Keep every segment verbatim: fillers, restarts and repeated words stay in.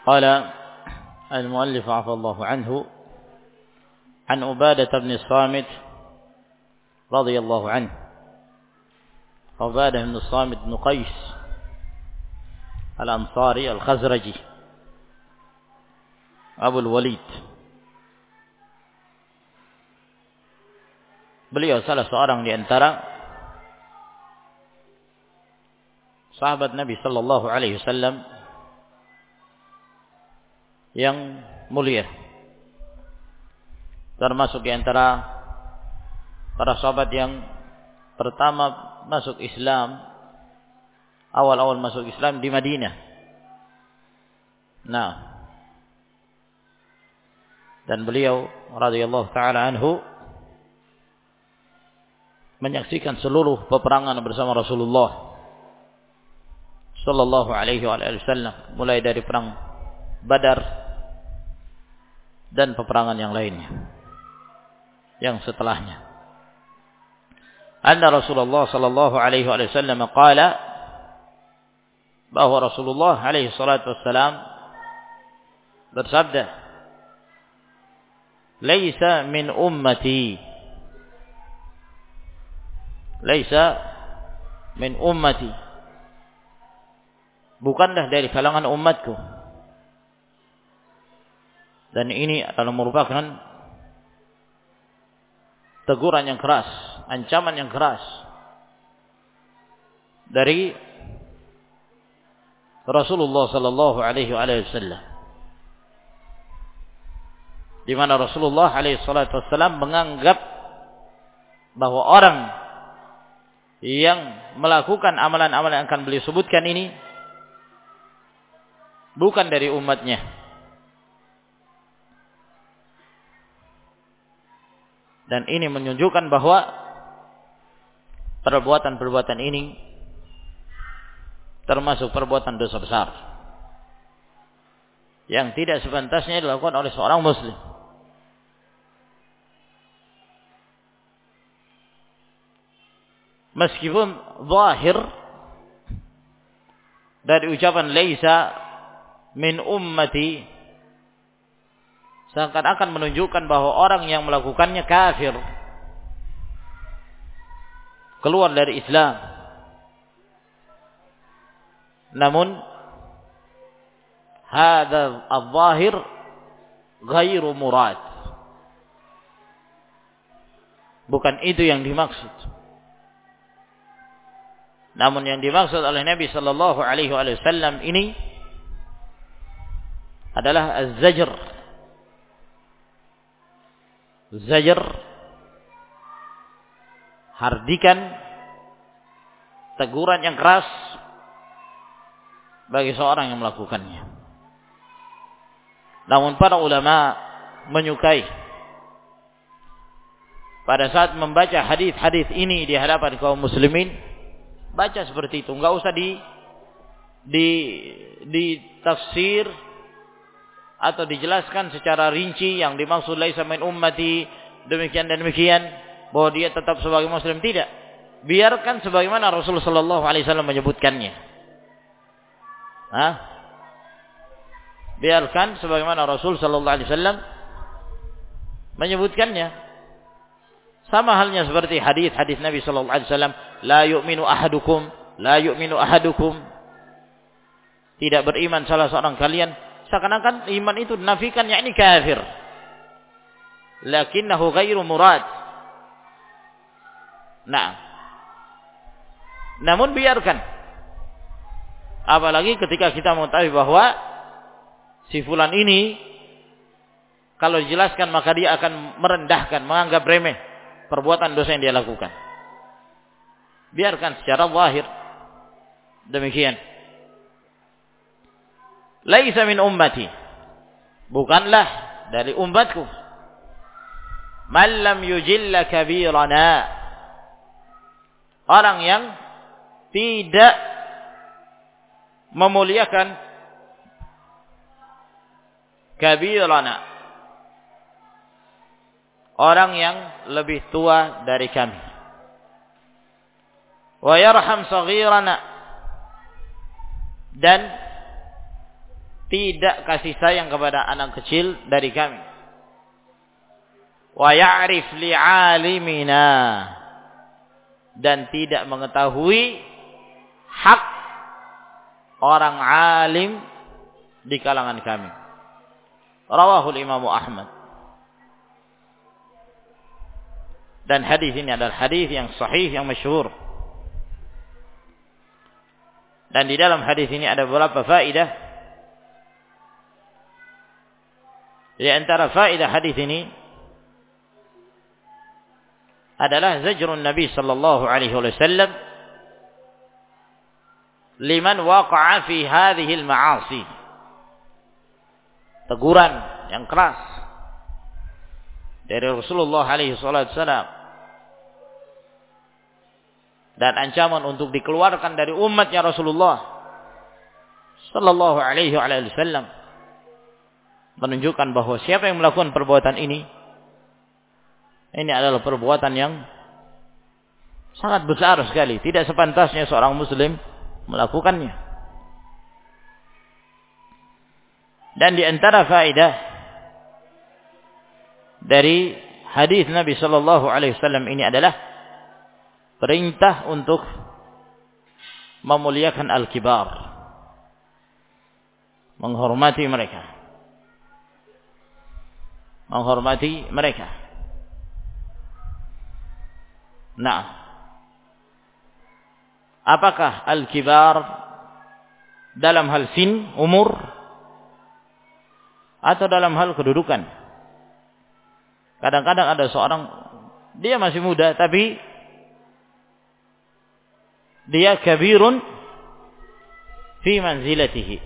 قال المؤلف عفى الله عنه عن عبادة بن الصامت رضي الله عنه. عبادة بن الصامت بن قيس الأنصاري الخزرجي أبو الوليد. Beliau salah seorang di antara sahabat Nabi sallallahu alaihi wasallam yang mulia, termasuk di antara para sahabat yang pertama masuk Islam, awal-awal masuk Islam di Madinah. Nah, dan beliau radhiyallahu taala anhu menyaksikan seluruh peperangan bersama Rasulullah sallallahu alaihi wasallam, mulai dari perang Badar dan peperangan yang lainnya yang setelahnya. Anna Rasulullah sallallahu alaihi wasallam qala, bahwa Rasulullah alaihi salatu wassalam bersabda, "Laisa min ummati Laisa min ummati bukanlah dari kalangan umatku." Dan ini adalah merupakan teguran yang keras, ancaman yang keras dari Rasulullah sallallahu alaihi wasallam, di mana Rasulullah alaihi salatu wasallam menganggap bahwa orang yang melakukan amalan-amalan yang akan beliau sebutkan ini bukan dari umatnya. Dan ini menunjukkan bahwa perbuatan-perbuatan ini termasuk perbuatan dosa besar yang tidak sepantasnya dilakukan oleh seorang muslim. Meskipun zahir dari ucapan laisa min ummati seakan-akan menunjukkan bahwa orang yang melakukannya kafir, keluar dari Islam. Namun hadza al-zahir ghairu murad, bukan itu yang dimaksud. Namun yang dimaksud oleh Nabi sallallahu alaihi wasallam ini adalah az-zajr. Zajr, hardikan, teguran yang keras bagi seorang yang melakukannya. Namun para ulama menyukai pada saat membaca hadis-hadis ini di hadapan kaum muslimin, baca seperti itu, enggak usah di di di tafsir atau dijelaskan secara rinci yang dimaksud laisa min ummati demikian dan demikian, bahwa dia tetap sebagai muslim. Tidak, biarkan sebagaimana Rasulullah sallallahu alaihi wasallam menyebutkannya. Hah? Biarkan sebagaimana Rasul sallallahu alaihi wasallam menyebutkannya. Sama halnya seperti hadis-hadis Nabi sallallahu alaihi wasallam, la yu'minu ahadukum, la yu'minu ahadukum, tidak beriman salah seorang kalian. Seakan-akan iman itu dinafikan, yakni kafir. Lakinnahu ghairu murad. Nah, namun biarkan. Apalagi ketika kita mengetahui bahwa si fulan ini kalau dijelaskan maka dia akan merendahkan, menganggap remeh perbuatan dosa yang dia lakukan. Biarkan secara zahir demikian. Laisa min ummati, bukanlah dari umatku. Man lam yujilla kabirana, orang yang tidak memuliakan kabirana, orang yang lebih tua dari kami. Wa yarham saghirana, dan tidak kasih sayang kepada anak kecil dari kami. Wa ya'rif li'alimina, dan tidak mengetahui hak orang alim di kalangan kami. Rawahul Imam Ahmad. Dan hadis ini adalah hadis yang sahih, yang masyhur. Dan di dalam hadis ini ada beberapa faedah. Di antara faedah hadis ini adalah zajrun Nabi sallallahu alaihi wasallam liman waqa'a fi hadhihi al-ma'asi. Teguran yang keras dari Rasulullah alaihi wasallam dan ancaman untuk dikeluarkan dari umatnya Rasulullah sallallahu alaihi wasallam, menunjukkan bahwa siapa yang melakukan perbuatan ini, ini adalah perbuatan yang sangat besar sekali, tidak sepantasnya seorang muslim melakukannya. Dan di antara faedah dari hadis Nabi sallallahu alaihi wasallam ini adalah perintah untuk memuliakan al-kibar, menghormati mereka. Menghormati mereka. Nah, apakah al-kibar dalam hal sin, umur, atau dalam hal kedudukan? Kadang-kadang ada seorang, dia masih muda tapi dia kabirun fi manzilatihi.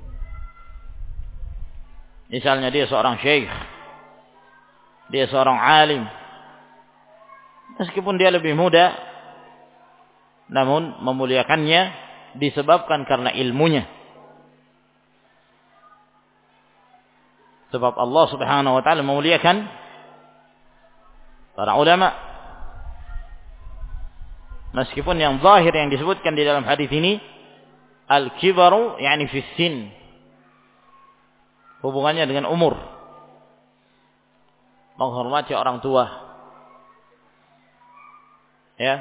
Misalnya dia seorang syekh, dia seorang alim, meskipun dia lebih muda, namun memuliakannya disebabkan karena ilmunya. Sebab Allah Subhanahu wa taala memuliakan para ulama. Meskipun yang zahir yang disebutkan di dalam hadis ini al-kibaru yani fi sin, hubungannya dengan umur, menghormati orang tua, ya,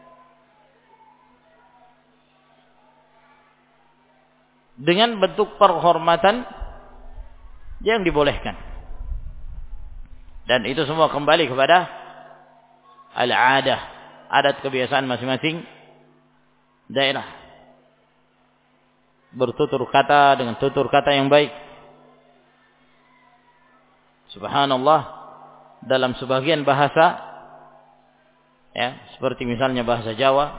dengan bentuk penghormatan yang dibolehkan. Dan itu semua kembali kepada al-adah, adat kebiasaan masing-masing daerah. Bertutur kata dengan tutur kata yang baik. Subhanallah, dalam sebagian bahasa, ya, seperti misalnya bahasa Jawa,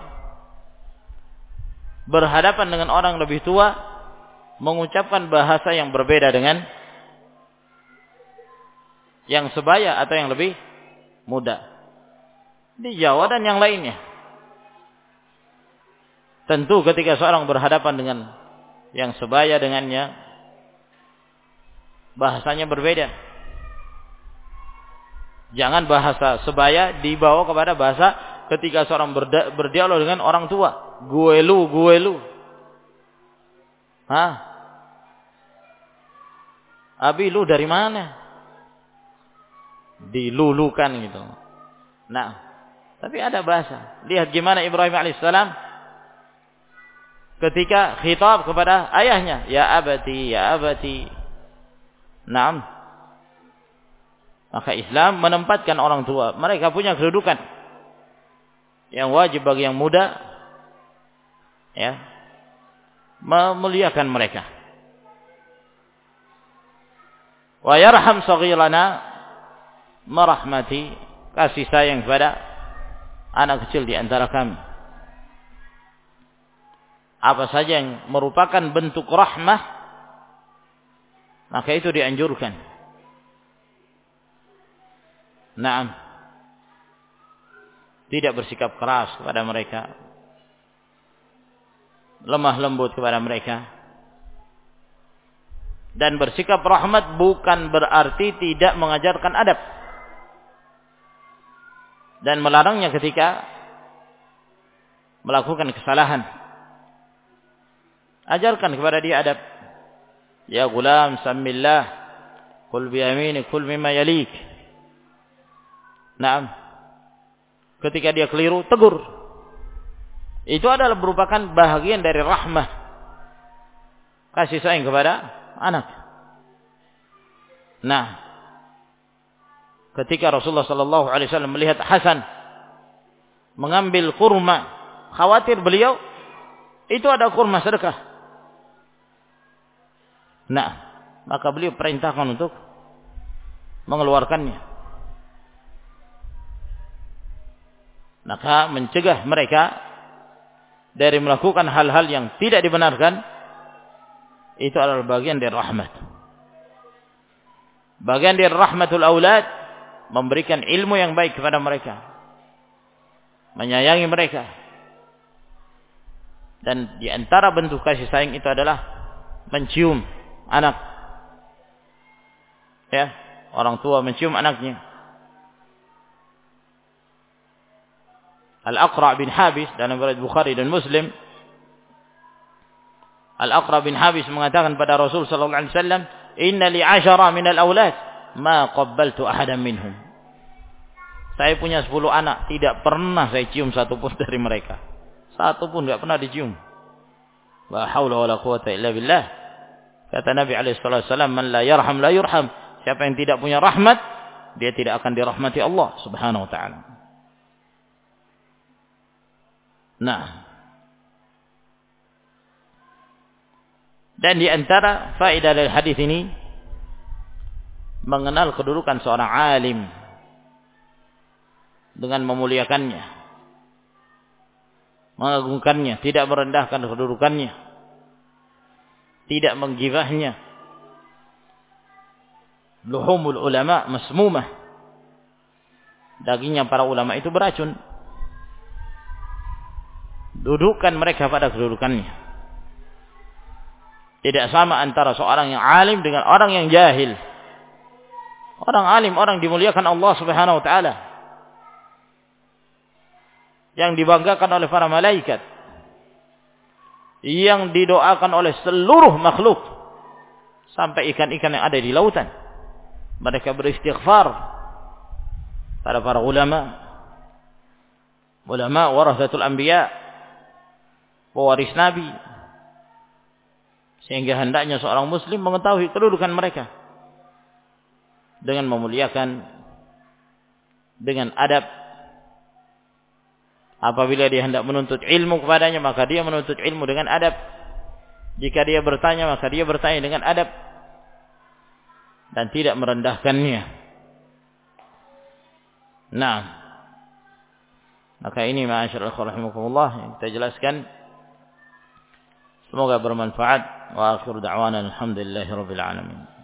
berhadapan dengan orang lebih tua, mengucapkan bahasa yang berbeda dengan yang sebaya atau yang lebih muda. Di Jawa dan yang lainnya. Tentu ketika seorang berhadapan dengan yang sebaya dengannya, bahasanya berbeda. Jangan bahasa sebaya dibawa kepada bahasa ketika seorang berda- berdialog dengan orang tua. Gue lu, gue lu. Hah? Abi lu dari mana? Dilulukan gitu. Nah, tapi ada bahasa. Lihat gimana Ibrahim alaihissalam ketika khitab kepada ayahnya, ya abati, ya abati. Naam. Maka Islam menempatkan orang tua, mereka punya kedudukan yang wajib bagi yang muda, ya, memuliakan mereka. Wa yarham saghirana, merahmati, kasih sayang kepada anak kecil di antara kami. Apa saja yang merupakan bentuk rahmah, maka itu dianjurkan. Naam. Tidak bersikap keras kepada mereka, lemah lembut kepada mereka. Dan bersikap rahmat bukan berarti tidak mengajarkan adab dan melarangnya ketika melakukan kesalahan. Ajarkan kepada dia adab. Ya gulam, samillah, kul biyaminik, kul mimma yalik. Naam. Ketika dia keliru, tegur. Itu adalah merupakan bahagian dari rahmah, kasih sayang kepada anak. Nah, ketika Rasulullah sallallahu alaihi wasallam melihat Hasan mengambil kurma, khawatir beliau itu ada kurma sedekah. Nah, maka beliau perintahkan untuk mengeluarkannya. Maka mencegah mereka dari melakukan hal-hal yang tidak dibenarkan, itu adalah bagian dari rahmat. Bagian dari rahmatul aulad, memberikan ilmu yang baik kepada mereka, menyayangi mereka. Dan di antara bentuk kasih sayang itu adalah mencium anak. Ya, orang tua mencium anaknya. Al-Aqra' bin Habis dalam riwayat Bukhari dan Muslim, Al-Aqra' bin Habis mengatakan pada Rasul sallallahu alaihi wasallam, "Inna li 'ashara min al-aulad ma qabbaltu ahadan minhum." Saya punya sepuluh anak, tidak pernah saya cium satu pun dari mereka. Satu pun tidak pernah dicium. La haula wala quwata illa billah. Kata Nabi alaihi wasallam, "Man la yarham la yurham." Siapa yang tidak punya rahmat, dia tidak akan dirahmati Allah Subhanahu wa taala. Nah, dan di antara faedah dari hadis ini, mengenal kedudukan seorang alim dengan memuliakannya, mengagungkannya, tidak merendahkan kedudukannya, tidak menggibahnya. Luhumul ulama masmumah, dagingnya para ulama itu beracun. Dudukan mereka pada kedudukannya. Tidak sama antara seorang yang alim dengan orang yang jahil. Orang alim, orang dimuliakan Allah Subhanahu wa taala, yang dibanggakan oleh para malaikat, yang didoakan oleh seluruh makhluk, sampai ikan-ikan yang ada di lautan. Mereka beristighfar pada para ulama. Ulama warasatul anbiya, pewaris Nabi. Sehingga hendaknya seorang muslim mengetahui kedudukan mereka dengan memuliakan, dengan adab. Apabila dia hendak menuntut ilmu kepadanya, maka dia menuntut ilmu dengan adab. Jika dia bertanya, maka dia bertanya dengan adab dan tidak merendahkannya. Nah, maka ini ma'asyiral rahimakumullah yang kita jelaskan. Semoga bermanfaat. Wa akhiru da'wana alhamdulillahi rabbil alamin.